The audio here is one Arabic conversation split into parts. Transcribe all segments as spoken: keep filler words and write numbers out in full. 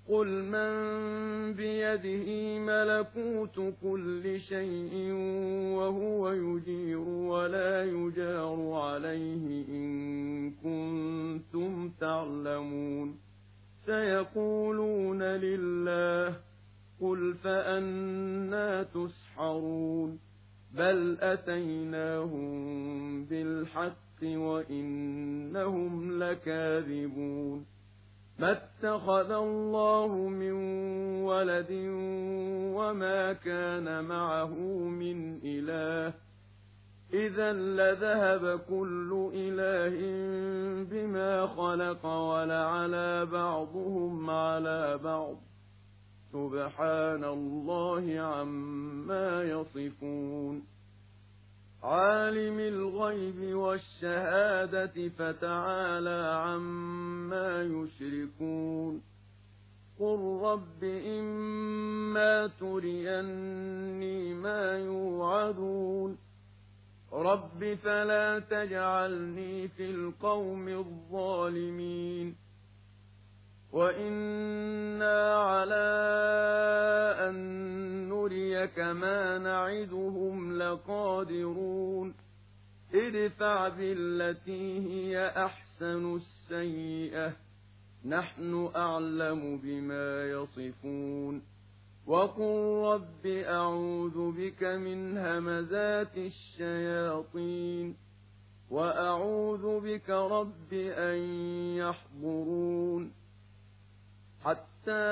قُلْ مَن بِيَدِهِ مَلَكُوتُ كُلِّ شَيْءٍ وَهُوَ يُجِيرُ وَلَا يُجَارُ عَلَيْهِ إِن كُنتُمْ تَعْلَمُونَ سَيَقُولُونَ لِلَّهِ قُلْ فَأَنَّىٰ تُسْحَرُونَ بَلْ أَتَيْنَاهُم بِالْحَقِّ وَإِنَّهُمْ لَكَاذِبُونَ مَا اتَّخَذَ اللَّهُ مِن وَلَدٍ وَمَا كَانَ مَعَهُ مِنْ إِلَٰهٍ إِذًا لَّذَهَبَ كُلُّ إِلَٰهٍ بِمَا خَلَقَ وَلَعَلَا بَعْضُهُمْ عَلَىٰ بَعْضٍ سُبْحَانَ اللَّهِ عَمَّا يَصِفُونَ عَالِمِ الْغَيْبِ وَالشَّهَادَةِ فَتَعَالَىٰ عَمَّا يُشْرِكُونَ قُل رَّبِّ إِمَّا تُرِيَنِّي مَا يُوعَدُونَ رَبِّ فَلَا تَجْعَلْنِي فِي الْقَوْمِ الظَّالِمِينَ وَإِنَّا عَلَىٰ أَن نُّرِيَكَ مَا نَعِدُهُمْ لَقَادِرُونَ ادْفَعْ بِالَّتِي هِيَ أَحْسَنُ السَّيِّئَةَ نَحْنُ أَعْلَمُ بِمَا يَصِفُونَ وَقُل رَّبِّ أَعُوذُ بِكَ مِنْ هَمَزَاتِ الشَّيَاطِينِ وَأَعُوذُ بِكَ رَبِّ أَن يَحْضُرُونِ حَتَّىٰ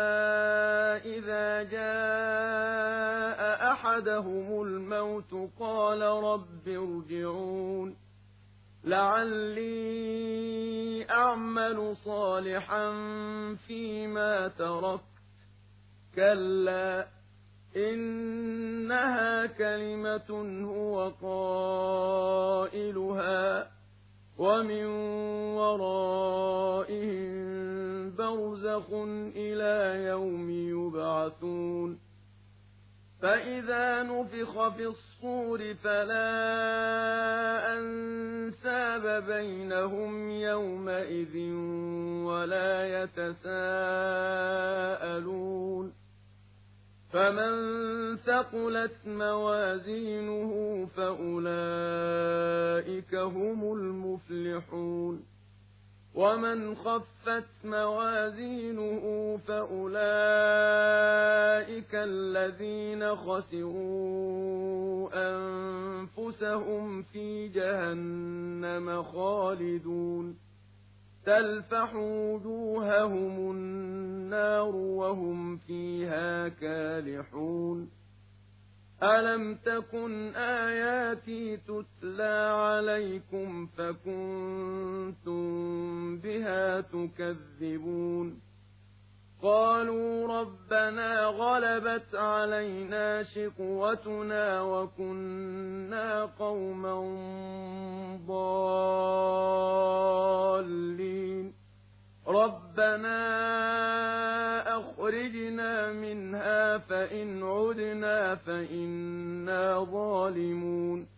إِذَا جَاءَ أَحَدَهُمُ الْمَوْتُ قَالَ رَبِّ ارْجِعُونِ لَعَلِّي أَعْمَلُ صَالِحًا فِيمَا تَرَكْتُ كَلَّا إِنَّهَا كَلِمَةٌ هُوَ قَائِلُهَا وَمِن وَرَائِهِم بَرْزَخٌ إِلَىٰ يَوْمِ يُبْعَثُونَ فَإِذَا نُفِخَ فِي الصُّورِ فَلَا أَنسَابَ بَيْنَهُمْ يَوْمَئِذٍ وَلَا يَتَسَاءَلُونَ فَمَن ثَقُلَتْ مَوَازِينُهُ فَأُولَٰئِكَ هُمُ الْمُفْلِحُونَ وَمَنْ خَفَّتْ مَوَازِينُهُ فَأُولَٰئِكَ الَّذِينَ خَسِرُوا أَنفُسَهُمْ فِي جَهَنَّمَ خَالِدُونَ تَلْفَحُ وُجُوهَهُمُ النَّارُ وَهُمْ فِيهَا كَالِحُونَ أَلَمْ تَكُنْ آيَاتِي تُتْلَىٰ عَلَيْكُمْ فَكُنتُم بِهَا تُكَذِّبُونَ قَالُوا رَبَّنَا غَلَبَتْ عَلَيْنَا شِقْوَتُنَا وَكُنَّا قَوْمًا ضَالِّينَ رَبَّنَا أَخْرِجْنَا مِنْهَا فَإِنْ عُدْنَا فَإِنَّا ظَالِمُونَ